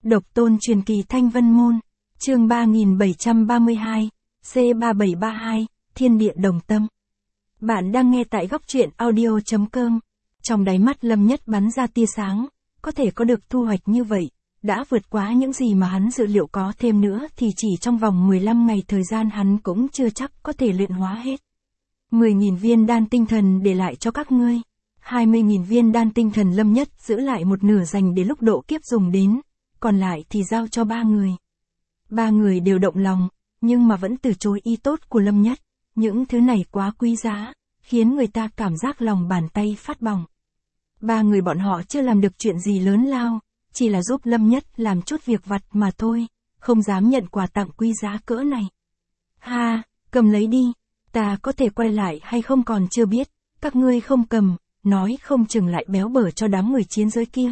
Độc tôn truyền kỳ Thanh Vân Môn, chương 3732, C3732, Thiên Địa Đồng Tâm. Bạn đang nghe tại góc truyện audio.com. Trong đáy mắt Lâm Nhất bắn ra tia sáng, có thể có được thu hoạch như vậy, đã vượt quá những gì mà hắn dự liệu, có thêm nữa thì chỉ trong vòng 15 ngày thời gian hắn cũng chưa chắc có thể luyện hóa hết. 10.000 viên đan tinh thần để lại cho các ngươi. 20.000 viên đan tinh thần Lâm Nhất giữ lại một nửa dành để lúc độ kiếp dùng đến, còn lại thì giao cho 3 người. 3 người đều động lòng, nhưng mà vẫn từ chối ý tốt của Lâm Nhất. Những thứ này quá quý giá, khiến người ta cảm giác lòng bàn tay phát bỏng. 3 người bọn họ chưa làm được chuyện gì lớn lao, chỉ là giúp Lâm Nhất làm chút việc vặt mà thôi, không dám nhận quà tặng quý giá cỡ này. Ha, cầm lấy đi, ta có thể quay lại hay không còn chưa biết, các ngươi không cầm, nói không chừng lại béo bở cho đám người chiến giới kia.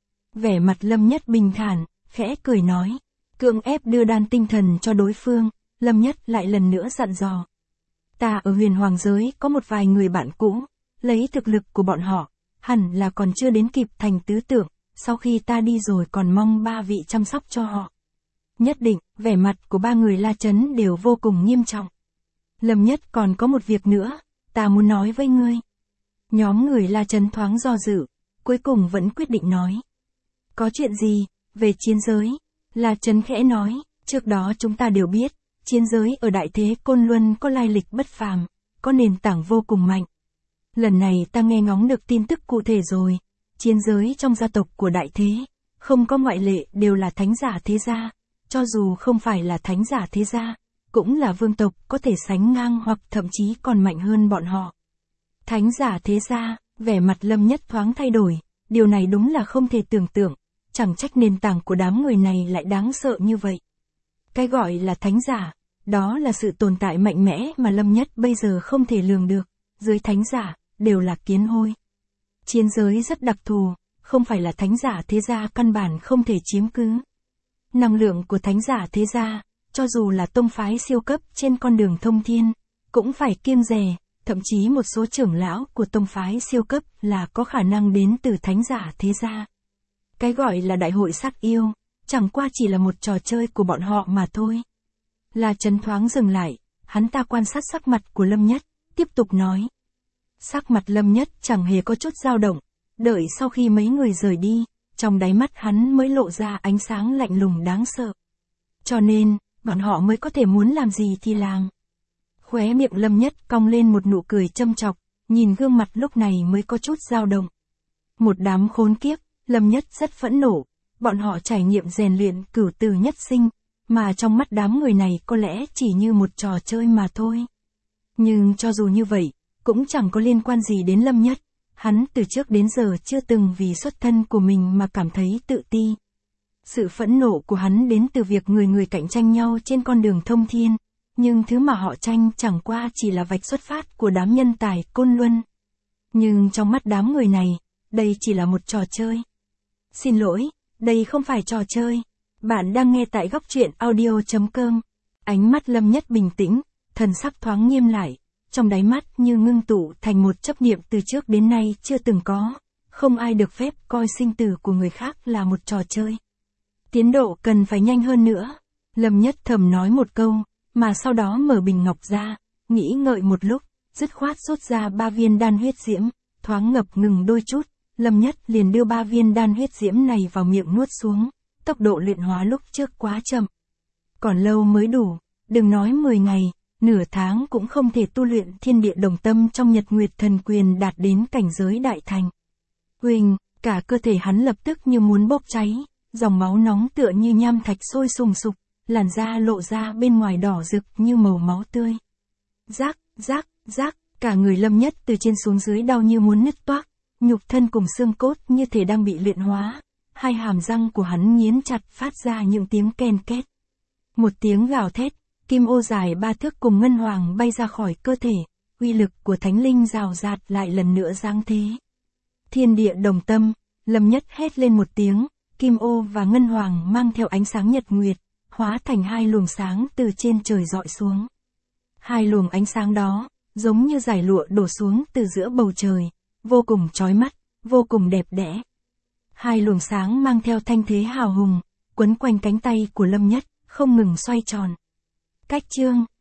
Vẻ mặt Lâm Nhất bình thản, khẽ cười nói, cưỡng ép đưa đan tinh thần cho đối phương, Lâm Nhất lại lần nữa dặn dò. Ta ở Huyền Hoàng giới có một vài người bạn cũ, lấy thực lực của bọn họ, hẳn là còn chưa đến kịp thành tứ tượng, sau khi ta đi rồi còn mong 3 vị chăm sóc cho họ. Nhất định, vẻ mặt của 3 người La Chấn đều vô cùng nghiêm trọng. Lâm Nhất còn có một việc nữa, ta muốn nói với ngươi. Nhóm người La Chấn thoáng do dự, cuối cùng vẫn quyết định nói. Có chuyện gì, về chiến giới? La Chấn khẽ nói, trước đó chúng ta đều biết, chiến giới ở Đại Thế Côn Luân có lai lịch bất phàm, có nền tảng vô cùng mạnh. Lần này ta nghe ngóng được tin tức cụ thể rồi, chiến giới trong gia tộc của Đại Thế, không có ngoại lệ đều là thánh giả thế gia, cho dù không phải là thánh giả thế gia, cũng là vương tộc có thể sánh ngang hoặc thậm chí còn mạnh hơn bọn họ. Thánh giả thế gia, vẻ mặt Lâm Nhất thoáng thay đổi, điều này đúng là không thể tưởng tượng, chẳng trách nền tảng của đám người này lại đáng sợ như vậy. Cái gọi là thánh giả, đó là sự tồn tại mạnh mẽ mà Lâm Nhất bây giờ không thể lường được, dưới thánh giả, đều là kiến hôi. Chiến giới rất đặc thù, không phải là thánh giả thế gia căn bản không thể chiếm cứ. Năng lượng của thánh giả thế gia, cho dù là tông phái siêu cấp trên con đường thông thiên, cũng phải kiêng dè, thậm chí một số trưởng lão của tông phái siêu cấp là có khả năng đến từ thánh giả thế gia. Cái gọi là đại hội sát yêu, chẳng qua chỉ là một trò chơi của bọn họ mà thôi. La Chấn thoáng dừng lại, hắn ta quan sát sắc mặt của Lâm Nhất, tiếp tục nói. Sắc mặt Lâm Nhất chẳng hề có chút dao động, đợi sau khi mấy người rời đi, trong đáy mắt hắn mới lộ ra ánh sáng lạnh lùng đáng sợ. Cho nên, bọn họ mới có thể muốn làm gì thì làm. Khóe miệng Lâm Nhất cong lên một nụ cười châm chọc, nhìn gương mặt lúc này mới có chút dao động. Một đám khốn kiếp, Lâm Nhất rất phẫn nộ, bọn họ trải nghiệm rèn luyện cửu tử nhất sinh, mà trong mắt đám người này có lẽ chỉ như một trò chơi mà thôi. Nhưng cho dù như vậy, cũng chẳng có liên quan gì đến Lâm Nhất, hắn từ trước đến giờ chưa từng vì xuất thân của mình mà cảm thấy tự ti. Sự phẫn nộ của hắn đến từ việc người người cạnh tranh nhau trên con đường thông thiên, nhưng thứ mà họ tranh chẳng qua chỉ là vạch xuất phát của đám nhân tài Côn Luân. Nhưng trong mắt đám người này, đây chỉ là một trò chơi. Xin lỗi, đây không phải trò chơi. Bạn đang nghe tại góc truyện audio.com. Ánh mắt Lâm Nhất bình tĩnh, thần sắc thoáng nghiêm lại, trong đáy mắt như ngưng tụ thành một chấp niệm từ trước đến nay chưa từng có. Không ai được phép coi sinh tử của người khác là một trò chơi. Tiến độ cần phải nhanh hơn nữa. Lâm Nhất thầm nói một câu, mà sau đó mở bình ngọc ra, nghĩ ngợi một lúc, dứt khoát rút ra 3 viên đan huyết diễm, thoáng ngập ngừng đôi chút, Lâm Nhất liền đưa 3 viên đan huyết diễm này vào miệng nuốt xuống, tốc độ luyện hóa lúc trước quá chậm. Còn lâu mới đủ, đừng nói 10 ngày, nửa tháng cũng không thể tu luyện thiên địa đồng tâm trong Nhật Nguyệt Thần Quyền đạt đến cảnh giới đại thành. Huỳnh, cả cơ thể hắn lập tức như muốn bốc cháy, dòng máu nóng tựa như nham thạch sôi sùng sục, làn da lộ ra bên ngoài đỏ rực như màu máu tươi. Rác, rác, rác, cả người Lâm Nhất từ trên xuống dưới đau như muốn nứt toác, nhục thân cùng xương cốt như thể đang bị luyện hóa, hai hàm răng của hắn nghiến chặt phát ra những tiếng ken két. Một tiếng gào thét, kim ô dài 3 thước cùng ngân hoàng bay ra khỏi cơ thể, uy lực của thánh linh rào rạt lại lần nữa giáng thế. Thiên địa đồng tâm, Lâm Nhất hét lên một tiếng, kim ô và ngân hoàng mang theo ánh sáng nhật nguyệt, hóa thành 2 luồng sáng từ trên trời rọi xuống. 2 luồng ánh sáng đó, giống như dải lụa đổ xuống từ giữa bầu trời, vô cùng chói mắt, vô cùng đẹp đẽ. 2 luồng sáng mang theo thanh thế hào hùng, quấn quanh cánh tay của Lâm Nhất, không ngừng xoay tròn. Cách chương